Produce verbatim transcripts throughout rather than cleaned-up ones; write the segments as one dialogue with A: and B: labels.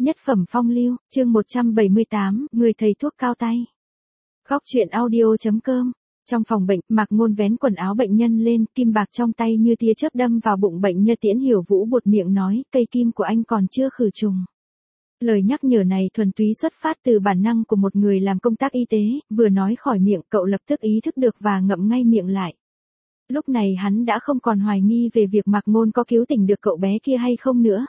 A: Nhất phẩm phong lưu, chương một trăm bảy mươi tám, người thầy thuốc cao tay. Khóc chuyện audio.com. Trong phòng bệnh, Mạc Ngôn vén quần áo bệnh nhân lên, kim bạc trong tay như tia chớp đâm vào bụng bệnh nhân. Tiễn Hiểu Vũ buột miệng nói, cây kim của anh còn chưa khử trùng. Lời nhắc nhở này thuần túy xuất phát từ bản năng của một người làm công tác y tế, vừa nói khỏi miệng cậu lập tức ý thức được và ngậm ngay miệng lại. Lúc này hắn đã không còn hoài nghi về việc Mạc Ngôn có cứu tỉnh được cậu bé kia hay không nữa.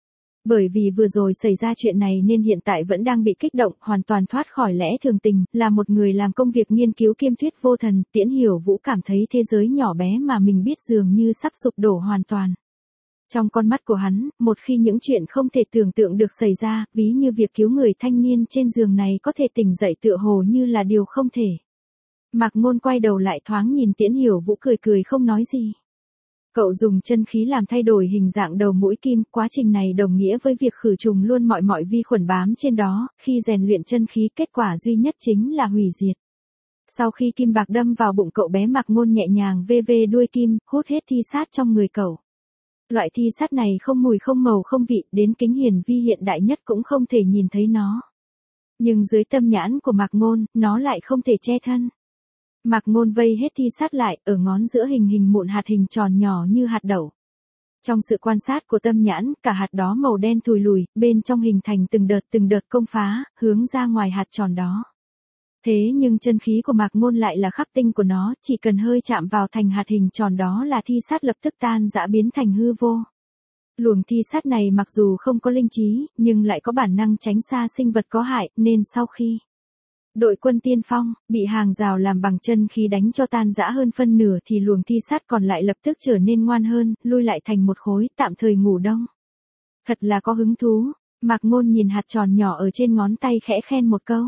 A: Bởi vì vừa rồi xảy ra chuyện này nên hiện tại vẫn đang bị kích động, hoàn toàn thoát khỏi lẽ thường tình, là một người làm công việc nghiên cứu kiêm thuyết vô thần, Tiễn Hiểu Vũ cảm thấy thế giới nhỏ bé mà mình biết dường như sắp sụp đổ hoàn toàn. Trong con mắt của hắn, một khi những chuyện không thể tưởng tượng được xảy ra, ví như việc cứu người thanh niên trên giường này có thể tỉnh dậy tựa hồ như là điều không thể. Mạc Ngôn quay đầu lại thoáng nhìn Tiễn Hiểu Vũ cười cười không nói gì. Cậu dùng chân khí làm thay đổi hình dạng đầu mũi kim, quá trình này đồng nghĩa với việc khử trùng luôn mọi mọi vi khuẩn bám trên đó, khi rèn luyện chân khí kết quả duy nhất chính là hủy diệt. Sau khi kim bạc đâm vào bụng cậu bé, Mạc Ngôn nhẹ nhàng vê vê đuôi kim, hút hết thi sát trong người cậu. Loại thi sát này không mùi không màu không vị, đến kính hiển vi hiện đại nhất cũng không thể nhìn thấy nó. Nhưng dưới tâm nhãn của Mạc Ngôn, nó lại không thể che thân. Mạc Ngôn vây hết thi sát lại, ở ngón giữa hình hình mụn hạt hình tròn nhỏ như hạt đậu. Trong sự quan sát của tâm nhãn, cả hạt đó màu đen thùi lùi, bên trong hình thành từng đợt từng đợt công phá, hướng ra ngoài hạt tròn đó. Thế nhưng chân khí của Mạc Ngôn lại là khắc tinh của nó, chỉ cần hơi chạm vào thành hạt hình tròn đó là thi sát lập tức tan rã biến thành hư vô. Luồng thi sát này mặc dù không có linh trí, nhưng lại có bản năng tránh xa sinh vật có hại, nên sau khi đội quân tiên phong, bị hàng rào làm bằng chân khí đánh cho tan rã hơn phân nửa thì luồng thi sát còn lại lập tức trở nên ngoan hơn, lui lại thành một khối, tạm thời ngủ đông. Thật là có hứng thú, Mạc Ngôn nhìn hạt tròn nhỏ ở trên ngón tay khẽ khen một câu.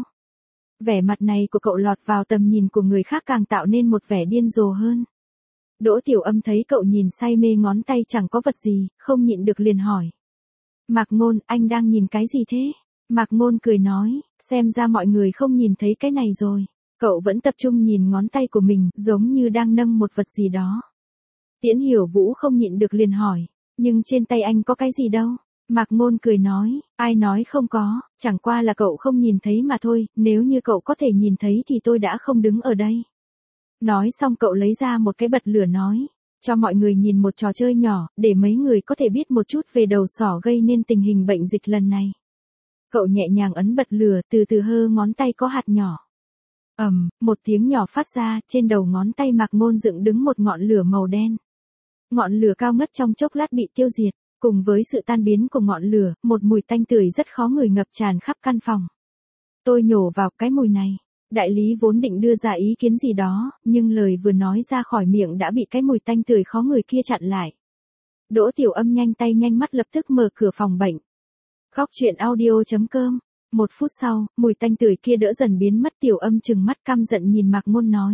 A: Vẻ mặt này của cậu lọt vào tầm nhìn của người khác càng tạo nên một vẻ điên rồ hơn. Đỗ Tiểu Âm thấy cậu nhìn say mê ngón tay chẳng có vật gì, không nhịn được liền hỏi. Mạc Ngôn, anh đang nhìn cái gì thế? Mạc Ngôn cười nói, xem ra mọi người không nhìn thấy cái này rồi. Cậu vẫn tập trung nhìn ngón tay của mình, giống như đang nâng một vật gì đó. Tiễn Hiểu Vũ không nhịn được liền hỏi, nhưng trên tay anh có cái gì đâu? Mạc Ngôn cười nói, ai nói không có, chẳng qua là cậu không nhìn thấy mà thôi, nếu như cậu có thể nhìn thấy thì tôi đã không đứng ở đây. Nói xong cậu lấy ra một cái bật lửa nói, cho mọi người nhìn một trò chơi nhỏ, để mấy người có thể biết một chút về đầu sỏ gây nên tình hình bệnh dịch lần này. Cậu nhẹ nhàng ấn bật lửa, từ từ hơ ngón tay có hạt nhỏ. Ầm, một tiếng nhỏ phát ra, trên đầu ngón tay Mạc Ngôn dựng đứng một ngọn lửa màu đen. Ngọn lửa cao ngất trong chốc lát bị tiêu diệt, cùng với sự tan biến của ngọn lửa, một mùi tanh tưởi rất khó ngửi ngập tràn khắp căn phòng. Tôi nhổ vào cái mùi này. Đại lý vốn định đưa ra ý kiến gì đó, nhưng lời vừa nói ra khỏi miệng đã bị cái mùi tanh tưởi khó ngửi kia chặn lại. Đỗ Tiểu Âm nhanh tay nhanh mắt lập tức mở cửa phòng bệnh. Khóc chuyện audio.com. Một phút sau, mùi tanh tưởi kia đỡ dần biến mất. Tiểu Âm trừng mắt căm giận nhìn Mạc Ngôn nói.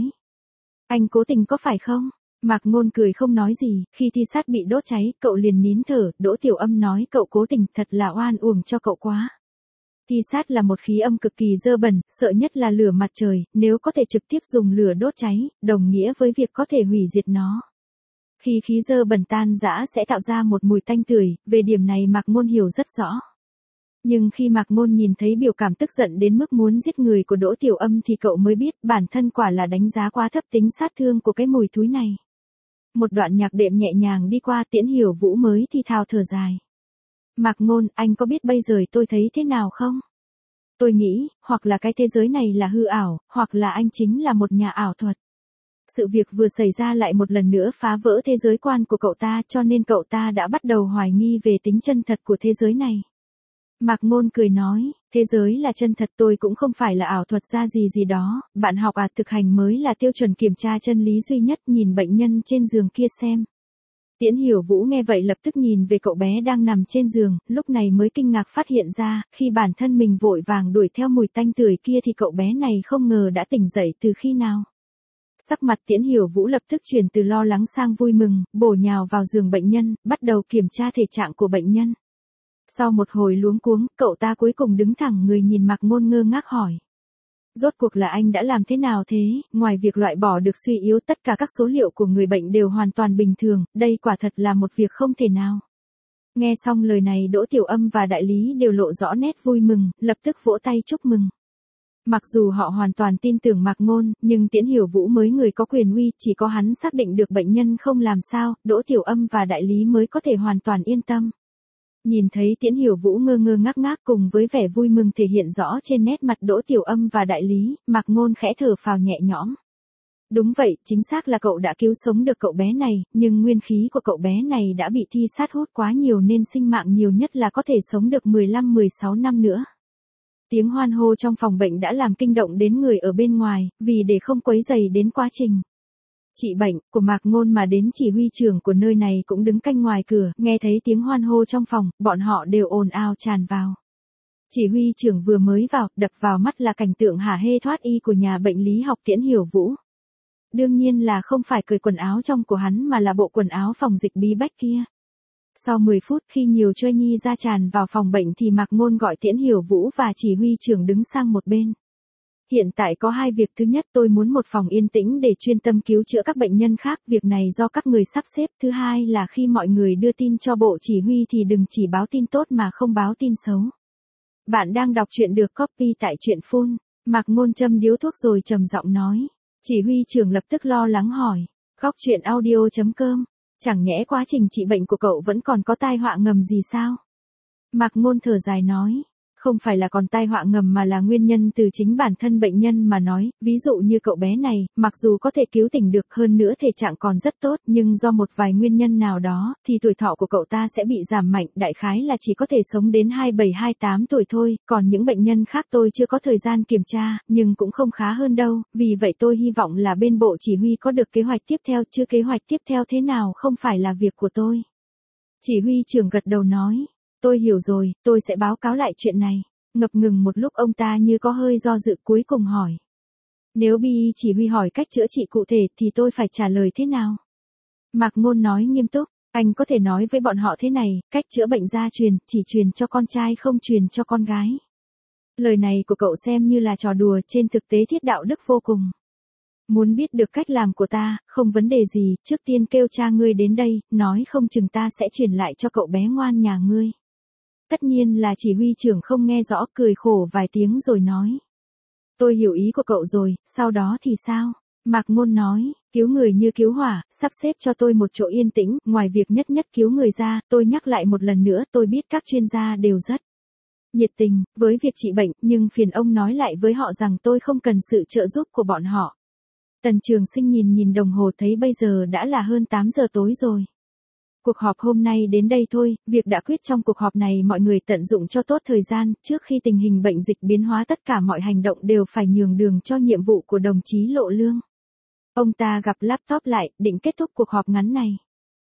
A: Anh cố tình có phải không? Mạc Ngôn cười không nói gì, khi thi sát bị đốt cháy, cậu liền nín thở. Đỗ Tiểu Âm nói cậu cố tình, thật là oan uổng cho cậu quá. Thi sát là một khí âm cực kỳ dơ bẩn, sợ nhất là lửa mặt trời, nếu có thể trực tiếp dùng lửa đốt cháy, đồng nghĩa với việc có thể hủy diệt nó. Khi khí dơ bẩn tan rã sẽ tạo ra một mùi tanh tưởi, về điểm này Mạc Ngôn hiểu rất rõ. Nhưng khi Mạc Ngôn nhìn thấy biểu cảm tức giận đến mức muốn giết người của Đỗ Tiểu Âm thì cậu mới biết bản thân quả là đánh giá quá thấp tính sát thương của cái mùi thúi này. Một đoạn nhạc đệm nhẹ nhàng đi qua, Tiễn Hiểu Vũ mới thì thào thở dài. Mạc Ngôn, anh có biết bây giờ tôi thấy thế nào không? Tôi nghĩ, hoặc là cái thế giới này là hư ảo, hoặc là anh chính là một nhà ảo thuật. Sự việc vừa xảy ra lại một lần nữa phá vỡ thế giới quan của cậu ta, cho nên cậu ta đã bắt đầu hoài nghi về tính chân thật của thế giới này. Mạc Ngôn cười nói, thế giới là chân thật, tôi cũng không phải là ảo thuật ra gì gì đó, bạn học à, thực hành mới là tiêu chuẩn kiểm tra chân lý duy nhất. Nhìn bệnh nhân trên giường kia xem. Tiễn Hiểu Vũ nghe vậy lập tức nhìn về cậu bé đang nằm trên giường, lúc này mới kinh ngạc phát hiện ra, khi bản thân mình vội vàng đuổi theo mùi tanh tưởi kia thì cậu bé này không ngờ đã tỉnh dậy từ khi nào. Sắc mặt Tiễn Hiểu Vũ lập tức chuyển từ lo lắng sang vui mừng, bổ nhào vào giường bệnh nhân, bắt đầu kiểm tra thể trạng của bệnh nhân. Sau một hồi luống cuống, cậu ta cuối cùng đứng thẳng người nhìn Mạc Ngôn ngơ ngác hỏi. Rốt cuộc là anh đã làm thế nào thế? Ngoài việc loại bỏ được suy yếu, tất cả các số liệu của người bệnh đều hoàn toàn bình thường, đây quả thật là một việc không thể nào. Nghe xong lời này Đỗ Tiểu Âm và đại lý đều lộ rõ nét vui mừng, lập tức vỗ tay chúc mừng. Mặc dù họ hoàn toàn tin tưởng Mạc Ngôn, nhưng Tiễn Hiểu Vũ mới người có quyền uy, chỉ có hắn xác định được bệnh nhân không làm sao, Đỗ Tiểu Âm và đại lý mới có thể hoàn toàn yên tâm. Nhìn thấy Tiễn Hiểu Vũ ngơ ngơ ngác ngác cùng với vẻ vui mừng thể hiện rõ trên nét mặt Đỗ Tiểu Âm và đại lý, Mạc Ngôn khẽ thở phào nhẹ nhõm. Đúng vậy, chính xác là cậu đã cứu sống được cậu bé này, nhưng nguyên khí của cậu bé này đã bị thi sát hút quá nhiều nên sinh mạng nhiều nhất là có thể sống được mười lăm mười sáu năm nữa. Tiếng hoan hô trong phòng bệnh đã làm kinh động đến người ở bên ngoài, vì để không quấy rầy đến quá trình trị bệnh của Mạc Ngôn mà đến chỉ huy trưởng của nơi này cũng đứng canh ngoài cửa, nghe thấy tiếng hoan hô trong phòng, bọn họ đều ồn ào tràn vào. Chỉ huy trưởng vừa mới vào, đập vào mắt là cảnh tượng hả hê thoát y của nhà bệnh lý học Tiễn Hiểu Vũ. Đương nhiên là không phải cởi quần áo trong của hắn mà là bộ quần áo phòng dịch bí bách kia. Sau mười phút khi nhiều choe nhi ra tràn vào phòng bệnh thì Mạc Ngôn gọi Tiễn Hiểu Vũ và chỉ huy trưởng đứng sang một bên. Hiện tại có hai việc, thứ nhất tôi muốn một phòng yên tĩnh để chuyên tâm cứu chữa các bệnh nhân khác, việc này do các người sắp xếp, thứ hai là khi mọi người đưa tin cho bộ chỉ huy thì đừng chỉ báo tin tốt mà không báo tin xấu. Bạn đang đọc truyện được copy tại truyện phun, Mạc Ngôn châm điếu thuốc rồi trầm giọng nói. Chỉ huy trưởng lập tức lo lắng hỏi, góc truyện audio chấm com, chẳng nhẽ quá trình trị bệnh của cậu vẫn còn có tai họa ngầm gì sao? Mạc Ngôn thở dài nói, không phải là còn tai họa ngầm mà là nguyên nhân từ chính bản thân bệnh nhân mà nói, ví dụ như cậu bé này, mặc dù có thể cứu tỉnh được hơn nữa thể trạng còn rất tốt nhưng do một vài nguyên nhân nào đó, thì tuổi thọ của cậu ta sẽ bị giảm mạnh, đại khái là chỉ có thể sống đến hai mươi bảy hai mươi tám tuổi thôi, còn những bệnh nhân khác tôi chưa có thời gian kiểm tra, nhưng cũng không khá hơn đâu, vì vậy tôi hy vọng là bên bộ chỉ huy có được kế hoạch tiếp theo, chứ kế hoạch tiếp theo thế nào không phải là việc của tôi. Chỉ huy trưởng gật đầu nói. Tôi hiểu rồi, tôi sẽ báo cáo lại chuyện này. Ngập ngừng một lúc ông ta như có hơi do dự cuối cùng hỏi. Nếu Bi chỉ huy hỏi cách chữa trị cụ thể thì tôi phải trả lời thế nào? Mạc Ngôn nói nghiêm túc, anh có thể nói với bọn họ thế này, cách chữa bệnh gia truyền, chỉ truyền cho con trai không truyền cho con gái. Lời này của cậu xem như là trò đùa, trên thực tế thiết đạo đức vô cùng. Muốn biết được cách làm của ta, không vấn đề gì, trước tiên kêu cha ngươi đến đây, nói không chừng ta sẽ truyền lại cho cậu bé ngoan nhà ngươi. Tất nhiên là chỉ huy trưởng không nghe rõ, cười khổ vài tiếng rồi nói. Tôi hiểu ý của cậu rồi, sau đó thì sao? Mạc Ngôn nói, cứu người như cứu hỏa, sắp xếp cho tôi một chỗ yên tĩnh, ngoài việc nhất nhất cứu người ra, tôi nhắc lại một lần nữa, tôi biết các chuyên gia đều rất nhiệt tình với việc trị bệnh, nhưng phiền ông nói lại với họ rằng tôi không cần sự trợ giúp của bọn họ. Tần Trường Sinh nhìn nhìn đồng hồ thấy bây giờ đã là hơn tám giờ tối rồi. Cuộc họp hôm nay đến đây thôi, việc đã quyết trong cuộc họp này mọi người tận dụng cho tốt thời gian, trước khi tình hình bệnh dịch biến hóa tất cả mọi hành động đều phải nhường đường cho nhiệm vụ của đồng chí Lộ Lương. Ông ta gặp laptop lại, định kết thúc cuộc họp ngắn này.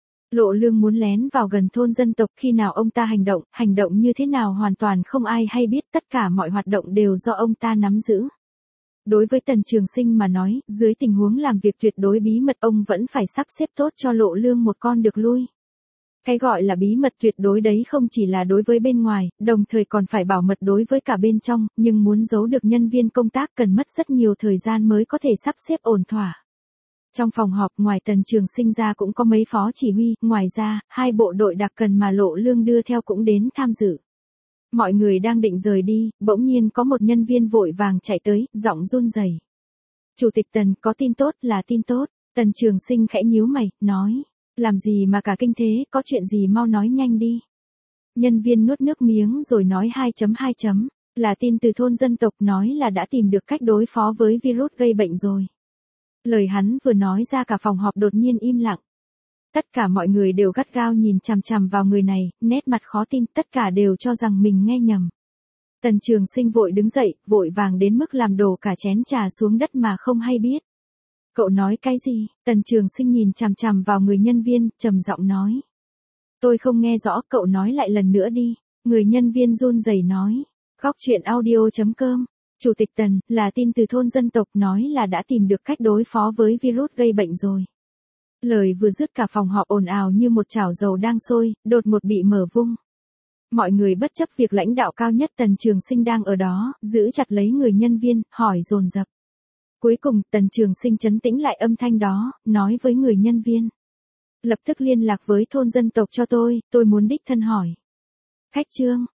A: Lộ Lương muốn lén vào gần thôn dân tộc, khi nào ông ta hành động, hành động như thế nào hoàn toàn không ai hay biết, tất cả mọi hoạt động đều do ông ta nắm giữ. Đối với Tần Trường Sinh mà nói, dưới tình huống làm việc tuyệt đối bí mật ông vẫn phải sắp xếp tốt cho Lộ Lương một con được lui. Cái gọi là bí mật tuyệt đối đấy không chỉ là đối với bên ngoài, đồng thời còn phải bảo mật đối với cả bên trong, nhưng muốn giấu được nhân viên công tác cần mất rất nhiều thời gian mới có thể sắp xếp ổn thỏa. Trong phòng họp ngoài Tần Trường Sinh ra cũng có mấy phó chỉ huy, ngoài ra, hai bộ đội đặc cần mà Lộ Lương đưa theo cũng đến tham dự. Mọi người đang định rời đi, bỗng nhiên có một nhân viên vội vàng chạy tới, giọng run rẩy. Chủ tịch Tần, có tin tốt, là tin tốt. Tần Trường Sinh khẽ nhíu mày, nói. Làm gì mà cả kinh thế, có chuyện gì mau nói nhanh đi. Nhân viên nuốt nước miếng rồi nói hai chấm hai chấm, là tin từ thôn dân tộc nói là đã tìm được cách đối phó với virus gây bệnh rồi. Lời hắn vừa nói ra cả phòng họp đột nhiên im lặng. Tất cả mọi người đều gắt gao nhìn chằm chằm vào người này, nét mặt khó tin, tất cả đều cho rằng mình nghe nhầm. Tần Trường Sinh vội đứng dậy, vội vàng đến mức làm đổ cả chén trà xuống đất mà không hay biết. Cậu nói cái gì? Tần Trường Sinh nhìn chằm chằm vào người nhân viên, trầm giọng nói. Tôi không nghe rõ, cậu nói lại lần nữa đi. Người nhân viên run rẩy nói. Góc truyện audio chấm com. Chủ tịch Tần, là tin từ thôn dân tộc nói là đã tìm được cách đối phó với virus gây bệnh rồi. Lời vừa dứt cả phòng họp ồn ào như một chảo dầu đang sôi, đột ngột bị mở vung. Mọi người bất chấp việc lãnh đạo cao nhất Tần Trường Sinh đang ở đó, giữ chặt lấy người nhân viên, hỏi dồn dập. Cuối cùng, Tần Trường Sinh trấn tĩnh lại âm thanh đó, nói với người nhân viên. Lập tức liên lạc với thôn dân tộc cho tôi, tôi muốn đích thân hỏi. Khách Trương,